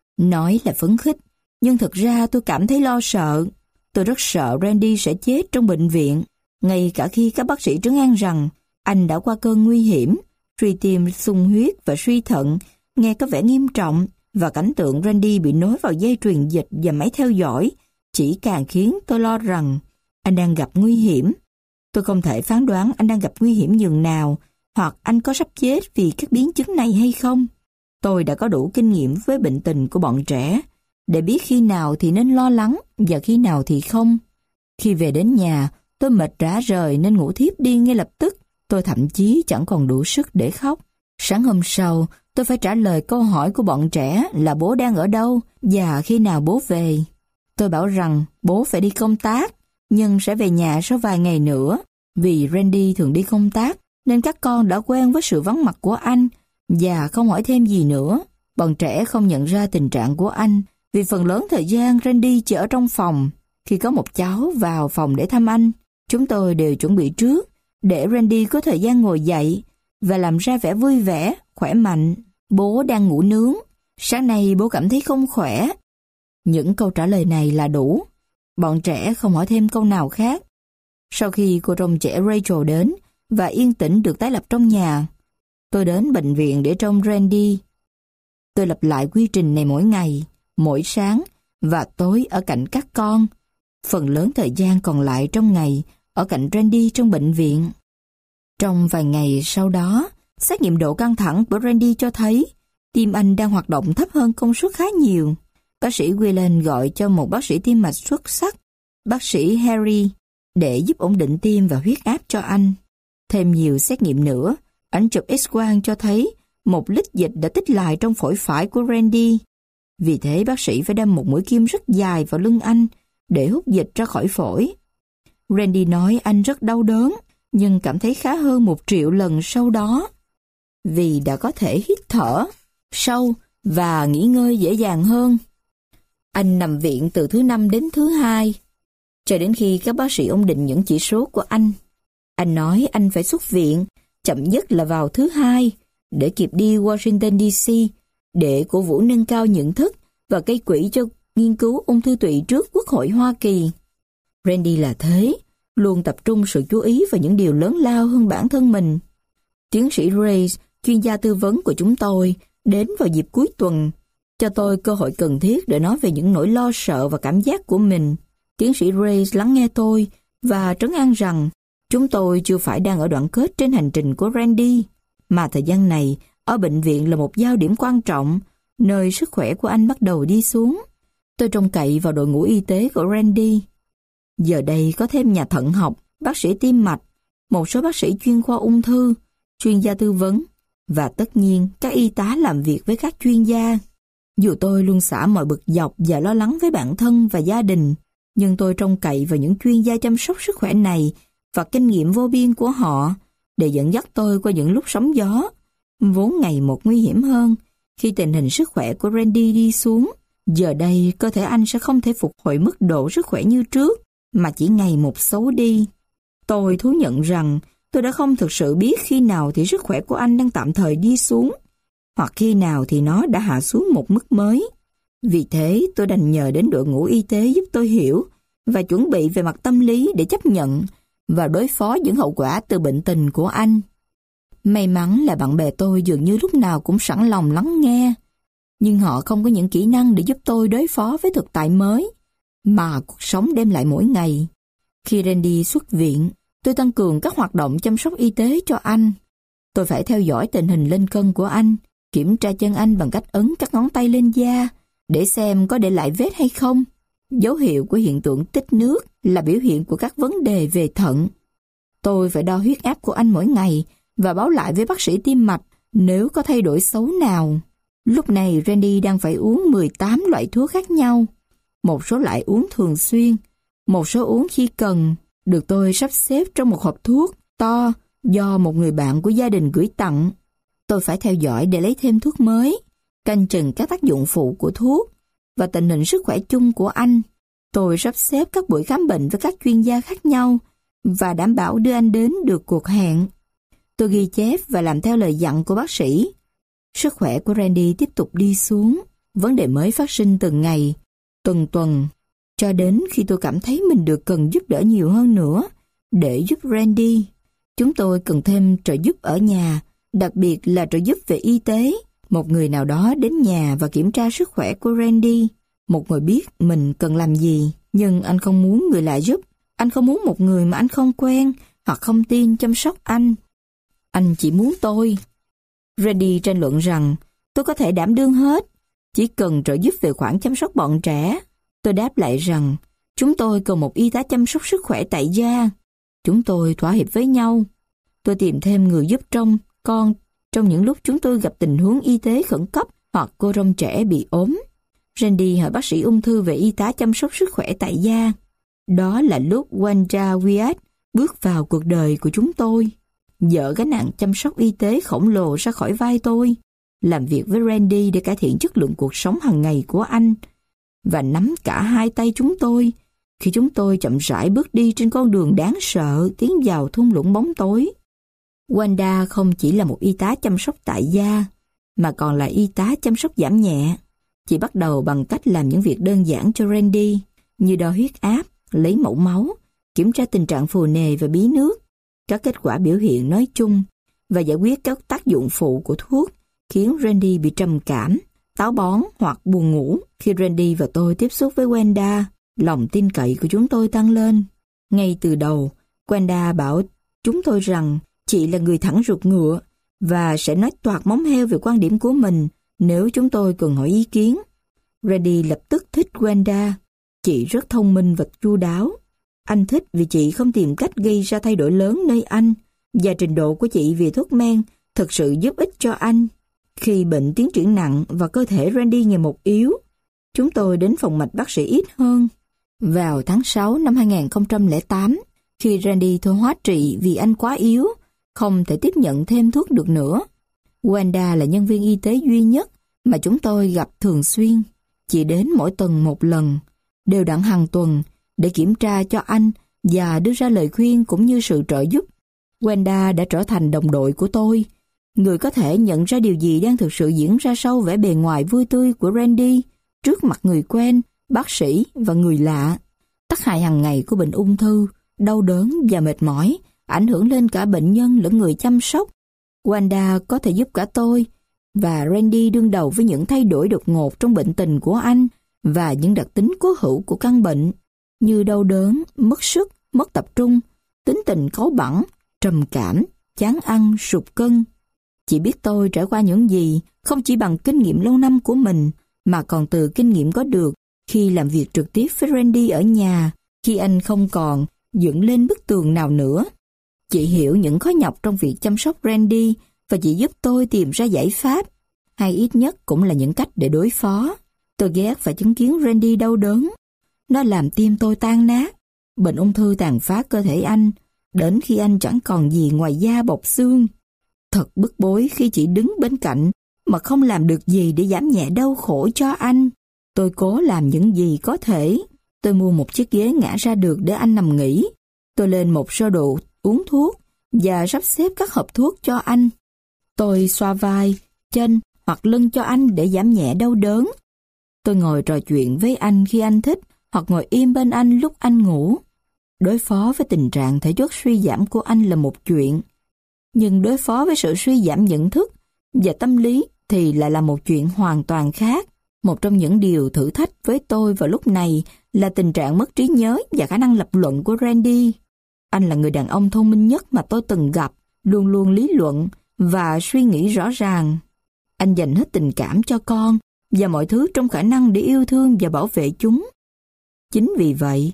Nói là phấn khích, nhưng thực ra tôi cảm thấy lo sợ. Tôi rất sợ Randy sẽ chết trong bệnh viện, ngay cả khi các bác sĩ trấn an rằng anh đã qua cơn nguy hiểm, suy tim, xung huyết và suy thận, nghe có vẻ nghiêm trọng, và cảnh tượng Randy bị nối vào dây truyền dịch và máy theo dõi chỉ càng khiến tôi lo rằng anh đang gặp nguy hiểm. Tôi không thể phán đoán anh đang gặp nguy hiểm nhường nào, hoặc anh có sắp chết vì các biến chứng này hay không. Tôi đã có đủ kinh nghiệm với bệnh tình của bọn trẻ để biết khi nào thì nên lo lắng và khi nào thì không. Khi về đến nhà, tôi mệt rã rời nên ngủ thiếp đi ngay lập tức. Tôi thậm chí chẳng còn đủ sức để khóc. Sáng hôm sau, tôi phải trả lời câu hỏi của bọn trẻ là bố đang ở đâu và khi nào bố về. Tôi bảo rằng bố phải đi công tác, nhưng sẽ về nhà sau vài ngày nữa. Vì Randy thường đi công tác, nên các con đã quen với sự vắng mặt của anh và không hỏi thêm gì nữa. Bọn trẻ không nhận ra tình trạng của anh vì phần lớn thời gian Randy chỉ ở trong phòng. Khi có một cháu vào phòng để thăm anh, chúng tôi đều chuẩn bị trước để Randy có thời gian ngồi dậy và làm ra vẻ vui vẻ, khỏe mạnh. Bố đang ngủ nướng. Sáng nay bố cảm thấy không khỏe. Những câu trả lời này là đủ. Bọn trẻ không hỏi thêm câu nào khác. Sau khi cô trông trẻ Rachel đến và yên tĩnh được tái lập trong nhà, tôi đến bệnh viện để trông Randy. Tôi lặp lại quy trình này mỗi ngày, mỗi sáng và tối ở cạnh các con. Phần lớn thời gian còn lại trong ngày ở cạnh Randy trong bệnh viện. Trong vài ngày sau đó, xét nghiệm độ căng thẳng của Randy cho thấy tim anh đang hoạt động thấp hơn công suất khá nhiều. Bác sĩ Whelan gọi cho một bác sĩ tim mạch xuất sắc, bác sĩ Harry, để giúp ổn định tim và huyết áp cho anh. Thêm nhiều xét nghiệm nữa, ảnh chụp X-quang cho thấy một lít dịch đã tích lại trong phổi phải của Randy. Vì thế bác sĩ phải đâm một mũi kim rất dài vào lưng anh để hút dịch ra khỏi phổi. Randy nói anh rất đau đớn, nhưng cảm thấy khá hơn một triệu lần sau đó, vì đã có thể hít thở sâu và nghỉ ngơi dễ dàng hơn. Anh nằm viện từ thứ năm đến thứ hai, cho đến khi các bác sĩ ổn định những chỉ số của anh. Anh nói anh phải xuất viện, chậm nhất là vào thứ hai, để kịp đi Washington đê xê để cổ vũ nâng cao nhận thức và gây quỹ cho nghiên cứu ung thư tụy trước Quốc hội Hoa Kỳ. Randy là thế, luôn tập trung sự chú ý vào những điều lớn lao hơn bản thân mình. Tiến sĩ Ray, chuyên gia tư vấn của chúng tôi, đến vào dịp cuối tuần, cho tôi cơ hội cần thiết để nói về những nỗi lo sợ và cảm giác của mình. Tiến sĩ Ray lắng nghe tôi và trấn an rằng chúng tôi chưa phải đang ở đoạn kết trên hành trình của Randy, mà thời gian này ở bệnh viện là một giao điểm quan trọng, nơi sức khỏe của anh bắt đầu đi xuống. Tôi trông cậy vào đội ngũ y tế của Randy. Giờ đây có thêm nhà thận học, bác sĩ tim mạch, một số bác sĩ chuyên khoa ung thư, chuyên gia tư vấn, và tất nhiên các y tá làm việc với các chuyên gia. Dù tôi luôn xả mọi bực dọc và lo lắng với bản thân và gia đình, nhưng tôi trông cậy vào những chuyên gia chăm sóc sức khỏe này và kinh nghiệm vô biên của họ để dẫn dắt tôi qua những lúc sóng gió, vốn ngày một nguy hiểm hơn. Khi tình hình sức khỏe của Randy đi xuống, giờ đây cơ thể anh sẽ không thể phục hồi mức độ sức khỏe như trước, mà chỉ ngày một xấu đi. Tôi thú nhận rằng tôi đã không thực sự biết khi nào thì sức khỏe của anh đang tạm thời đi xuống, hoặc khi nào thì nó đã hạ xuống một mức mới. Vì thế tôi đành nhờ đến đội ngũ y tế giúp tôi hiểu và chuẩn bị về mặt tâm lý để chấp nhận và đối phó những hậu quả từ bệnh tình của anh. May mắn là bạn bè tôi dường như lúc nào cũng sẵn lòng lắng nghe, nhưng họ không có những kỹ năng để giúp tôi đối phó với thực tại mới mà cuộc sống đem lại mỗi ngày. Khi Randy xuất viện, tôi tăng cường các hoạt động chăm sóc y tế cho anh. Tôi phải theo dõi tình hình lên cân của anh, kiểm tra chân anh bằng cách ấn các ngón tay lên da để xem có để lại vết hay không. Dấu hiệu của hiện tượng tích nước là biểu hiện của các vấn đề về thận. Tôi phải đo huyết áp của anh mỗi ngày và báo lại với bác sĩ tim mạch nếu có thay đổi xấu nào. Lúc này Randy đang phải uống mười tám loại thuốc khác nhau. Một số loại uống thường xuyên, một số uống khi cần, được tôi sắp xếp trong một hộp thuốc to do một người bạn của gia đình gửi tặng. Tôi phải theo dõi để lấy thêm thuốc mới, canh chừng các tác dụng phụ của thuốc và tình hình sức khỏe chung của anh. Tôi sắp xếp các buổi khám bệnh với các chuyên gia khác nhau và đảm bảo đưa anh đến được cuộc hẹn. Tôi ghi chép và làm theo lời dặn của bác sĩ. Sức khỏe của Randy tiếp tục đi xuống, vấn đề mới phát sinh từng ngày, tuần tuần, cho đến khi tôi cảm thấy mình được cần giúp đỡ nhiều hơn nữa để giúp Randy. Chúng tôi cần thêm trợ giúp ở nhà, đặc biệt là trợ giúp về y tế. Một người nào đó đến nhà và kiểm tra sức khỏe của Randy. Một người biết mình cần làm gì, nhưng anh không muốn người lạ giúp. Anh không muốn một người mà anh không quen hoặc không tin chăm sóc anh. Anh chỉ muốn tôi. Randy tranh luận rằng tôi có thể đảm đương hết, chỉ cần trợ giúp về khoản chăm sóc bọn trẻ. Tôi đáp lại rằng chúng tôi cần một y tá chăm sóc sức khỏe tại gia. Chúng tôi thỏa hiệp với nhau. Tôi tìm thêm người giúp trông con trong những lúc chúng tôi gặp tình huống y tế khẩn cấp hoặc cô rông trẻ bị ốm. Randy hỏi bác sĩ ung thư về y tá chăm sóc sức khỏe tại gia. Đó là lúc Wanda Wyatt bước vào cuộc đời của chúng tôi, dỡ gánh nặng chăm sóc y tế khổng lồ ra khỏi vai tôi, làm việc với Randy để cải thiện chất lượng cuộc sống hàng ngày của anh, và nắm cả hai tay chúng tôi khi chúng tôi chậm rãi bước đi trên con đường đáng sợ tiến vào thung lũng bóng tối. Wanda không chỉ là một y tá chăm sóc tại gia, mà còn là y tá chăm sóc giảm nhẹ. Chị bắt đầu bằng cách làm những việc đơn giản cho Randy, như đo huyết áp, lấy mẫu máu, kiểm tra tình trạng phù nề và bí nước, các kết quả biểu hiện nói chung, và giải quyết các tác dụng phụ của thuốc, khiến Randy bị trầm cảm, táo bón hoặc buồn ngủ. Khi Randy và tôi tiếp xúc với Wanda, lòng tin cậy của chúng tôi tăng lên. Ngay từ đầu, Wanda bảo chúng tôi rằng chị là người thẳng ruột ngựa và sẽ nói toạc móng heo về quan điểm của mình nếu chúng tôi cần hỏi ý kiến. Randy lập tức thích Wanda. Chị rất thông minh và chu đáo. Anh thích vì chị không tìm cách gây ra thay đổi lớn nơi anh, và trình độ của chị về thuốc men thực sự giúp ích cho anh. Khi bệnh tiến triển nặng và cơ thể Randy ngày một yếu, chúng tôi đến phòng mạch bác sĩ ít hơn. Vào tháng sáu năm hai nghìn không trăm lẻ tám, khi Randy thôi hóa trị vì anh quá yếu, không thể tiếp nhận thêm thuốc được nữa, Wanda là nhân viên y tế duy nhất mà chúng tôi gặp thường xuyên. Chị đến mỗi tuần một lần, đều đặn hàng tuần, để kiểm tra cho anh và đưa ra lời khuyên cũng như sự trợ giúp. Wanda đã trở thành đồng đội của tôi, người có thể nhận ra điều gì đang thực sự diễn ra sau vẻ bề ngoài vui tươi của Randy trước mặt người quen, bác sĩ và người lạ. Tác hại hàng ngày của bệnh ung thư, đau đớn và mệt mỏi ảnh hưởng lên cả bệnh nhân lẫn người chăm sóc. Wanda có thể giúp cả tôi và Randy đương đầu với những thay đổi đột ngột trong bệnh tình của anh và những đặc tính cố hữu của căn bệnh như đau đớn, mất sức, mất tập trung, tính tình cáu bẳn, trầm cảm, chán ăn, sụt cân. Chị biết tôi trải qua những gì không chỉ bằng kinh nghiệm lâu năm của mình mà còn từ kinh nghiệm có được khi làm việc trực tiếp với Randy ở nhà khi anh không còn dựng lên bức tường nào nữa. Chị hiểu những khó nhọc trong việc chăm sóc Randy và chị giúp tôi tìm ra giải pháp, hay ít nhất cũng là những cách để đối phó. Tôi ghét phải chứng kiến Randy đau đớn. Nó làm tim tôi tan nát. Bệnh ung thư tàn phá cơ thể anh, đến khi anh chẳng còn gì ngoài da bọc xương. Thật bức bối khi chị đứng bên cạnh mà không làm được gì để giảm nhẹ đau khổ cho anh. Tôi cố làm những gì có thể. Tôi mua một chiếc ghế ngã ra được để anh nằm nghỉ. Tôi lên một sơ đồ uống thuốc và sắp xếp các hộp thuốc cho anh. Tôi xoa vai, chân hoặc lưng cho anh để giảm nhẹ đau đớn. Tôi ngồi trò chuyện với anh khi anh thích hoặc ngồi im bên anh lúc anh ngủ. Đối phó với tình trạng thể chất suy giảm của anh là một chuyện, nhưng đối phó với sự suy giảm nhận thức và tâm lý thì lại là một chuyện hoàn toàn khác. Một trong những điều thử thách với tôi vào lúc này là tình trạng mất trí nhớ và khả năng lập luận của Randy. Anh là người đàn ông thông minh nhất mà tôi từng gặp, luôn luôn lý luận và suy nghĩ rõ ràng. Anh dành hết tình cảm cho con và mọi thứ trong khả năng để yêu thương và bảo vệ chúng. Chính vì vậy,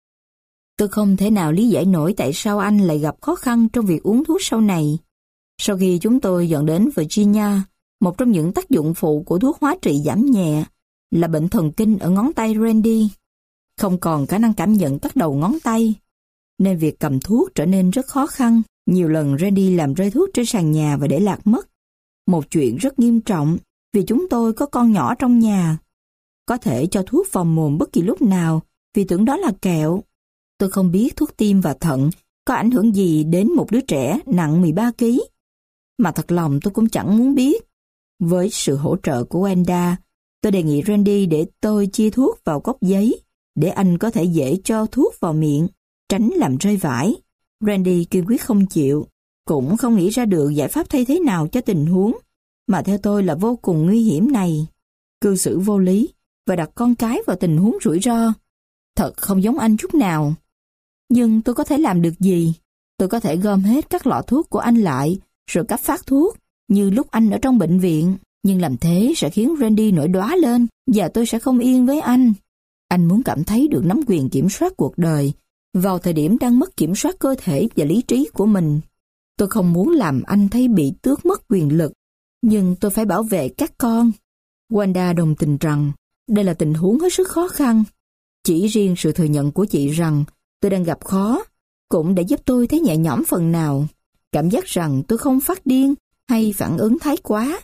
tôi không thể nào lý giải nổi tại sao anh lại gặp khó khăn trong việc uống thuốc sau này. Sau khi chúng tôi dọn đến Virginia, một trong những tác dụng phụ của thuốc hóa trị giảm nhẹ là bệnh thần kinh ở ngón tay Randy. Không còn khả năng cảm nhận các đầu ngón tay, nên việc cầm thuốc trở nên rất khó khăn. Nhiều lần Randy làm rơi thuốc trên sàn nhà và để lạc mất. Một chuyện rất nghiêm trọng vì chúng tôi có con nhỏ trong nhà. Có thể cho thuốc vào mồm bất kỳ lúc nào vì tưởng đó là kẹo. Tôi không biết thuốc tim và thận có ảnh hưởng gì đến một đứa trẻ nặng mười ba ki lô gam. Mà thật lòng tôi cũng chẳng muốn biết. Với sự hỗ trợ của Wanda, tôi đề nghị Randy để tôi chia thuốc vào cốc giấy để anh có thể dễ cho thuốc vào miệng, tránh làm rơi vải. Randy kiên quyết không chịu, cũng không nghĩ ra được giải pháp thay thế nào cho tình huống mà theo tôi là vô cùng nguy hiểm này. Cư xử vô lý và đặt con cái vào tình huống rủi ro. Thật không giống anh chút nào. Nhưng tôi có thể làm được gì? Tôi có thể gom hết các lọ thuốc của anh lại rồi cấp phát thuốc như lúc anh ở trong bệnh viện. Nhưng làm thế sẽ khiến Randy nổi đoá lên và tôi sẽ không yên với anh. Anh muốn cảm thấy được nắm quyền kiểm soát cuộc đời vào thời điểm đang mất kiểm soát cơ thể và lý trí của mình. Tôi không muốn làm anh thấy bị tước mất quyền lực, nhưng tôi phải bảo vệ các con. Wanda đồng tình rằng đây là tình huống hết sức khó khăn. Chỉ riêng sự thừa nhận của chị rằng tôi đang gặp khó cũng đã giúp tôi thấy nhẹ nhõm phần nào. Cảm giác rằng tôi không phát điên hay phản ứng thái quá.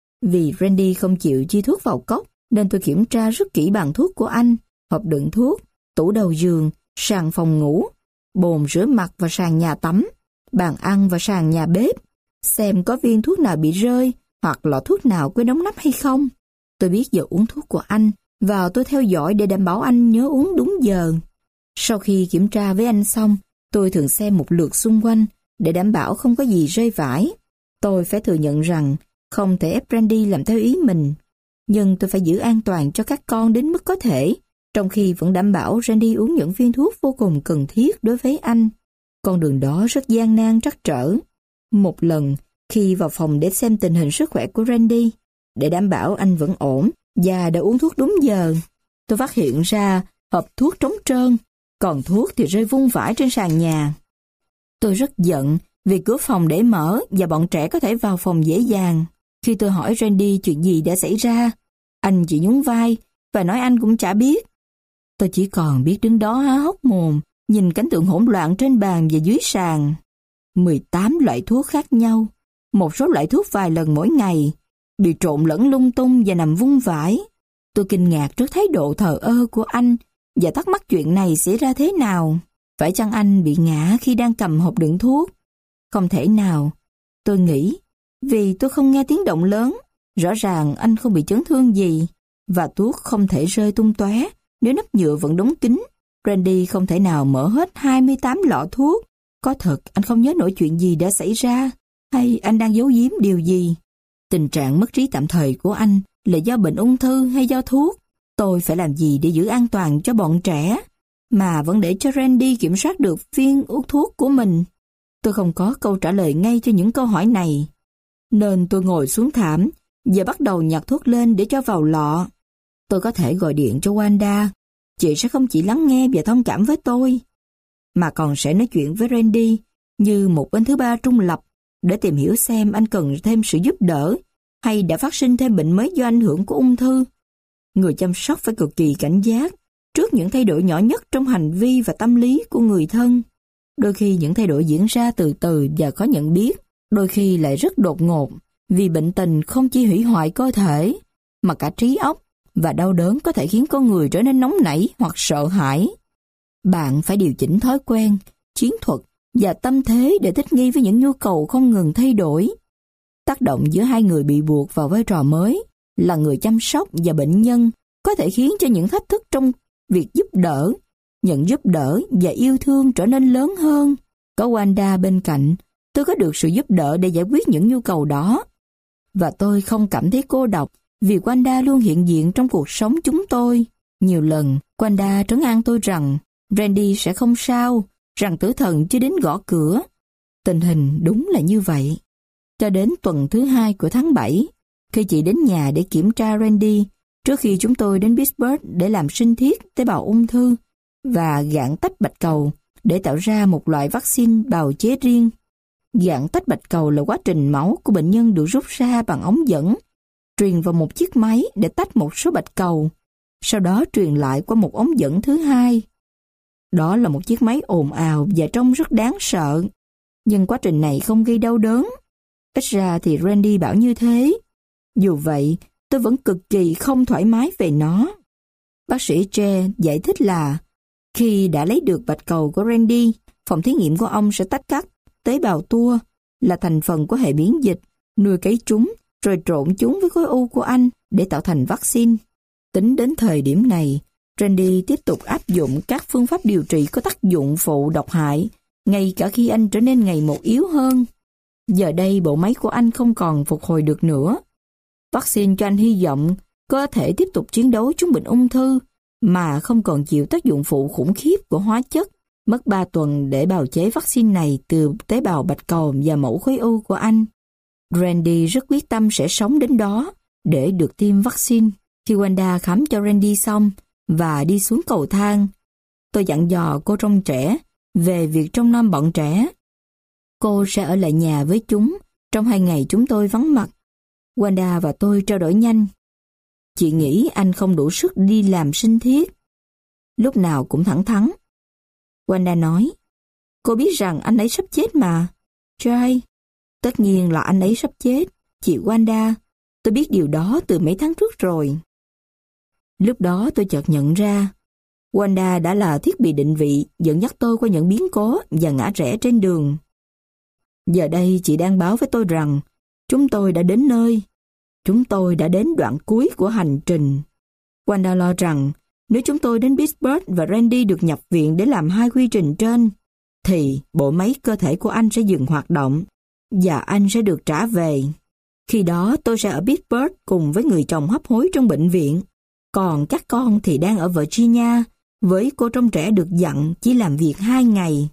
Vì Randy không chịu chia thuốc vào cốc, nên tôi kiểm tra rất kỹ bàn thuốc của anh, hộp đựng thuốc, tủ đầu giường, sàn phòng ngủ, bồn rửa mặt và sàn nhà tắm, bàn ăn và sàn nhà bếp, xem có viên thuốc nào bị rơi hoặc lọ thuốc nào quên đóng nắp hay không. Tôi biết giờ uống thuốc của anh và tôi theo dõi để đảm bảo anh nhớ uống đúng giờ. Sau khi kiểm tra với anh xong, tôi thường xem một lượt xung quanh để đảm bảo không có gì rơi vãi. Tôi phải thừa nhận rằng không thể ép Randy làm theo ý mình, nhưng tôi phải giữ an toàn cho các con đến mức có thể, trong khi vẫn đảm bảo Randy uống những viên thuốc vô cùng cần thiết đối với anh. Con đường đó rất gian nan trắc trở. Một lần, khi vào phòng để xem tình hình sức khỏe của Randy, để đảm bảo anh vẫn ổn và đã uống thuốc đúng giờ, tôi phát hiện ra hộp thuốc trống trơn, còn thuốc thì rơi vung vãi trên sàn nhà. Tôi rất giận vì cửa phòng để mở và bọn trẻ có thể vào phòng dễ dàng. Khi tôi hỏi Randy chuyện gì đã xảy ra, anh chỉ nhún vai và nói anh cũng chả biết. Tôi chỉ còn biết đứng đó há hốc mồm, nhìn cảnh tượng hỗn loạn trên bàn và dưới sàn. mười tám loại thuốc khác nhau, một số loại thuốc vài lần mỗi ngày, bị trộn lẫn lung tung và nằm vung vãi. Tôi kinh ngạc trước thái độ thờ ơ của anh và thắc mắc chuyện này xảy ra thế nào. Phải chăng anh bị ngã khi đang cầm hộp đựng thuốc? Không thể nào, tôi nghĩ, vì tôi không nghe tiếng động lớn. Rõ ràng anh không bị chấn thương gì, và thuốc không thể rơi tung tóe nếu nắp nhựa vẫn đóng kín. Randy không thể nào mở hết hai mươi tám lọ thuốc. Có thật anh không nhớ nổi chuyện gì đã xảy ra, hay anh đang giấu giếm điều gì? Tình trạng mất trí tạm thời của anh là do bệnh ung thư hay do thuốc? Tôi phải làm gì để giữ an toàn cho bọn trẻ, mà vẫn để cho Randy kiểm soát được viên uống thuốc của mình? Tôi không có câu trả lời ngay cho những câu hỏi này, nên tôi ngồi xuống thảm và bắt đầu nhặt thuốc lên để cho vào lọ. Tôi có thể gọi điện cho Wanda chị sẽ không chỉ lắng nghe và thông cảm với tôi, mà còn sẽ nói chuyện với Randy như một bên thứ ba trung lập để tìm hiểu xem anh cần thêm sự giúp đỡ hay đã phát sinh thêm bệnh mới do ảnh hưởng của ung thư. Người chăm sóc phải cực kỳ cảnh giác trước những thay đổi nhỏ nhất trong hành vi và tâm lý của người thân. Đôi khi những thay đổi diễn ra từ từ và khó nhận biết, đôi khi lại rất đột ngột, vì bệnh tình không chỉ hủy hoại cơ thể, mà cả trí óc, và đau đớn có thể khiến con người trở nên nóng nảy hoặc sợ hãi. Bạn phải điều chỉnh thói quen, chiến thuật và tâm thế để thích nghi với những nhu cầu không ngừng thay đổi. Tác động giữa hai người bị buộc vào vai trò mới là người chăm sóc và bệnh nhân có thể khiến cho những thách thức trong việc giúp đỡ, nhận giúp đỡ và yêu thương trở nên lớn hơn. Có Wanda bên cạnh, tôi có được sự giúp đỡ để giải quyết những nhu cầu đó. Và tôi không cảm thấy cô độc vì Wanda luôn hiện diện trong cuộc sống chúng tôi. Nhiều lần, Wanda trấn an tôi rằng Randy sẽ không sao, rằng tử thần chưa đến gõ cửa. Tình hình đúng là như vậy. Cho đến tuần thứ hai của tháng bảy, khi chị đến nhà để kiểm tra Randy, trước khi chúng tôi đến Pittsburgh để làm sinh thiết tế bào ung thư và gạn tách bạch cầu để tạo ra một loại vaccine bào chế riêng. Gạn tách bạch cầu là quá trình máu của bệnh nhân được rút ra bằng ống dẫn, truyền vào một chiếc máy để tách một số bạch cầu, sau đó truyền lại qua một ống dẫn thứ hai. Đó là một chiếc máy ồn ào và trông rất đáng sợ, nhưng quá trình này không gây đau đớn. Ít ra thì Randy bảo như thế. Dù vậy, tôi vẫn cực kỳ không thoải mái về nó. Bác sĩ Tre giải thích là khi đã lấy được bạch cầu của Randy, phòng thí nghiệm của ông sẽ tách các tế bào tua là thành phần của hệ miễn dịch, nuôi cấy chúng, rồi trộn chúng với khối u của anh để tạo thành vaccine. Tính đến thời điểm này, Randy tiếp tục áp dụng các phương pháp điều trị có tác dụng phụ độc hại, ngay cả khi anh trở nên ngày một yếu hơn. Giờ đây bộ máy của anh không còn phục hồi được nữa. Vaccine cho anh hy vọng có thể tiếp tục chiến đấu chống bệnh ung thư mà không còn chịu tác dụng phụ khủng khiếp của hóa chất. Mất ba tuần để bào chế vaccine này từ tế bào bạch cầu và mẫu khối u của anh. Randy rất quyết tâm sẽ sống đến đó để được tiêm vaccine. Khi Wanda khám cho Randy xong và đi xuống cầu thang, tôi dặn dò cô trông trẻ về việc trông nom bọn trẻ. Cô sẽ ở lại nhà với chúng trong hai ngày chúng tôi vắng mặt. Wanda và tôi trao đổi nhanh. Chị nghĩ anh không đủ sức đi làm sinh thiết. Lúc nào cũng thẳng thắn. Wanda nói, cô biết rằng anh ấy sắp chết mà. Trai, tất nhiên là anh ấy sắp chết. Chị Wanda, tôi biết điều đó từ mấy tháng trước rồi. Lúc đó tôi chợt nhận ra, Wanda đã là thiết bị định vị dẫn dắt tôi qua những biến cố và ngã rẽ trên đường. Giờ đây chị đang báo với tôi rằng chúng tôi đã đến nơi. Chúng tôi đã đến đoạn cuối của hành trình. Wanda lo rằng nếu chúng tôi đến Pittsburgh và Randy được nhập viện để làm hai quy trình trên, thì bộ máy cơ thể của anh sẽ dừng hoạt động và anh sẽ được trả về. Khi đó tôi sẽ ở Pittsburgh cùng với người chồng hấp hối trong bệnh viện. Còn các con thì đang ở Virginia với cô trông trẻ được dặn chỉ làm việc hai ngày.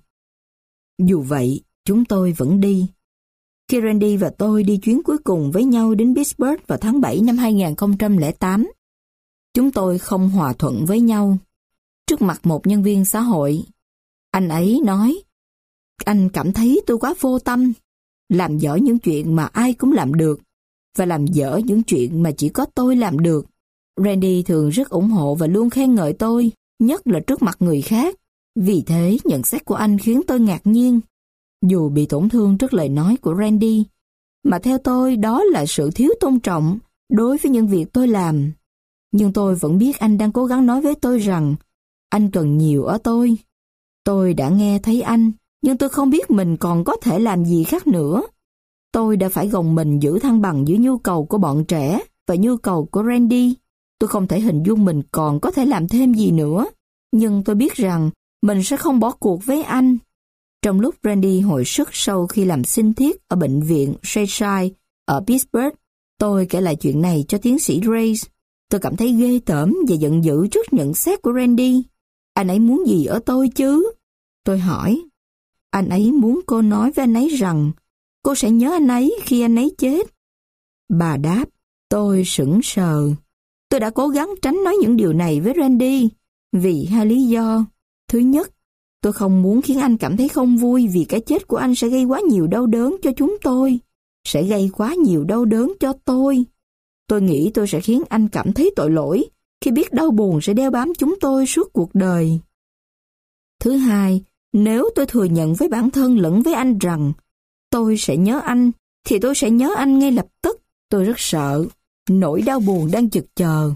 Dù vậy, chúng tôi vẫn đi. Khi Randy và tôi đi chuyến cuối cùng với nhau đến Pittsburgh vào tháng bảy năm hai nghìn không trăm lẻ tám, chúng tôi không hòa thuận với nhau. Trước mặt một nhân viên xã hội, anh ấy nói, anh cảm thấy tôi quá vô tâm, làm dở những chuyện mà ai cũng làm được, và làm dở những chuyện mà chỉ có tôi làm được. Randy thường rất ủng hộ và luôn khen ngợi tôi, nhất là trước mặt người khác. Vì thế, nhận xét của anh khiến tôi ngạc nhiên. Dù bị tổn thương trước lời nói của Randy, mà theo tôi đó là sự thiếu tôn trọng đối với những việc tôi làm. Nhưng tôi vẫn biết anh đang cố gắng nói với tôi rằng anh cần nhiều ở tôi. Tôi đã nghe thấy anh, nhưng tôi không biết mình còn có thể làm gì khác nữa. Tôi đã phải gồng mình giữ thăng bằng giữa nhu cầu của bọn trẻ và nhu cầu của Randy. Tôi không thể hình dung mình còn có thể làm thêm gì nữa, nhưng tôi biết rằng mình sẽ không bỏ cuộc với anh. Trong lúc Randy hồi sức sau khi làm sinh thiết ở bệnh viện Cheshire ở Pittsburgh, tôi kể lại chuyện này cho tiến sĩ Grace. Tôi cảm thấy ghê tởm và giận dữ trước nhận xét của Randy. Anh ấy muốn gì ở tôi chứ? Tôi hỏi. Anh ấy muốn cô nói với anh ấy rằng cô sẽ nhớ anh ấy khi anh ấy chết. Bà đáp. Tôi sững sờ. Tôi đã cố gắng tránh nói những điều này với Randy, vì hai lý do. Thứ nhất, tôi không muốn khiến anh cảm thấy không vui vì cái chết của anh sẽ gây quá nhiều đau đớn cho chúng tôi, sẽ gây quá nhiều đau đớn cho tôi. Tôi nghĩ tôi sẽ khiến anh cảm thấy tội lỗi khi biết đau buồn sẽ đeo bám chúng tôi suốt cuộc đời. Thứ hai, nếu tôi thừa nhận với bản thân lẫn với anh rằng tôi sẽ nhớ anh, thì tôi sẽ nhớ anh ngay lập tức. Tôi rất sợ, nỗi đau buồn đang chực chờ.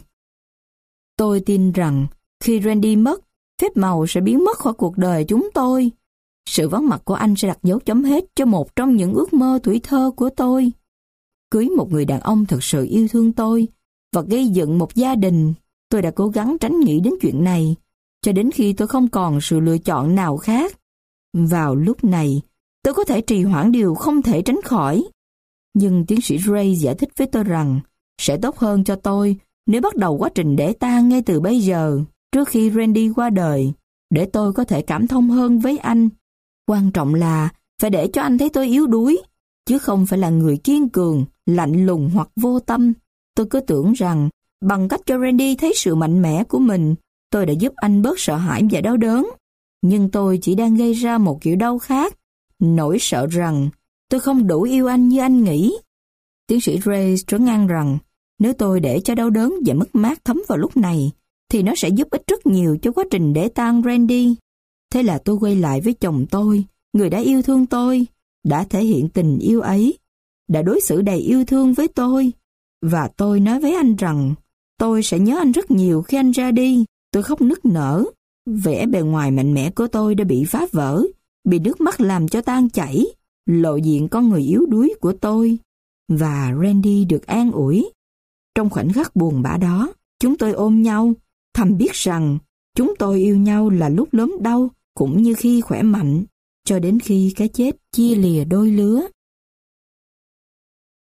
Tôi tin rằng khi Randy mất, phép màu sẽ biến mất khỏi cuộc đời chúng tôi. Sự vắng mặt của anh sẽ đặt dấu chấm hết cho một trong những ước mơ tuổi thơ của tôi. Cưới một người đàn ông thật sự yêu thương tôi và gây dựng một gia đình. Tôi đã cố gắng tránh nghĩ đến chuyện này, cho đến khi tôi không còn sự lựa chọn nào khác. Vào lúc này, tôi có thể trì hoãn điều không thể tránh khỏi. Nhưng tiến sĩ Ray giải thích với tôi rằng sẽ tốt hơn cho tôi nếu bắt đầu quá trình để tang ngay từ bây giờ, trước khi Randy qua đời, để tôi có thể cảm thông hơn với anh. Quan trọng là phải để cho anh thấy tôi yếu đuối, chứ không phải là người kiên cường, lạnh lùng hoặc vô tâm. Tôi cứ tưởng rằng bằng cách cho Randy thấy sự mạnh mẽ của mình, tôi đã giúp anh bớt sợ hãi và đau đớn. Nhưng tôi chỉ đang gây ra một kiểu đau khác, nỗi sợ rằng tôi không đủ yêu anh như anh nghĩ. Tiến sĩ Ray trấn an rằng nếu tôi để cho đau đớn và mất mát thấm vào lúc này, thì nó sẽ giúp ích rất nhiều cho quá trình để tang Randy. Thế là tôi quay lại với chồng tôi, người đã yêu thương tôi, đã thể hiện tình yêu ấy, đã đối xử đầy yêu thương với tôi. Và tôi nói với anh rằng tôi sẽ nhớ anh rất nhiều khi anh ra đi. Tôi khóc nức nở. Vẻ bề ngoài mạnh mẽ của tôi đã bị phá vỡ, bị nước mắt làm cho tan chảy, lộ diện con người yếu đuối của tôi. Và Randy được an ủi. Trong khoảnh khắc buồn bã đó, chúng tôi ôm nhau, thầm biết rằng chúng tôi yêu nhau là lúc lớn đau cũng như khi khỏe mạnh, cho đến khi cái chết chia lìa đôi lứa.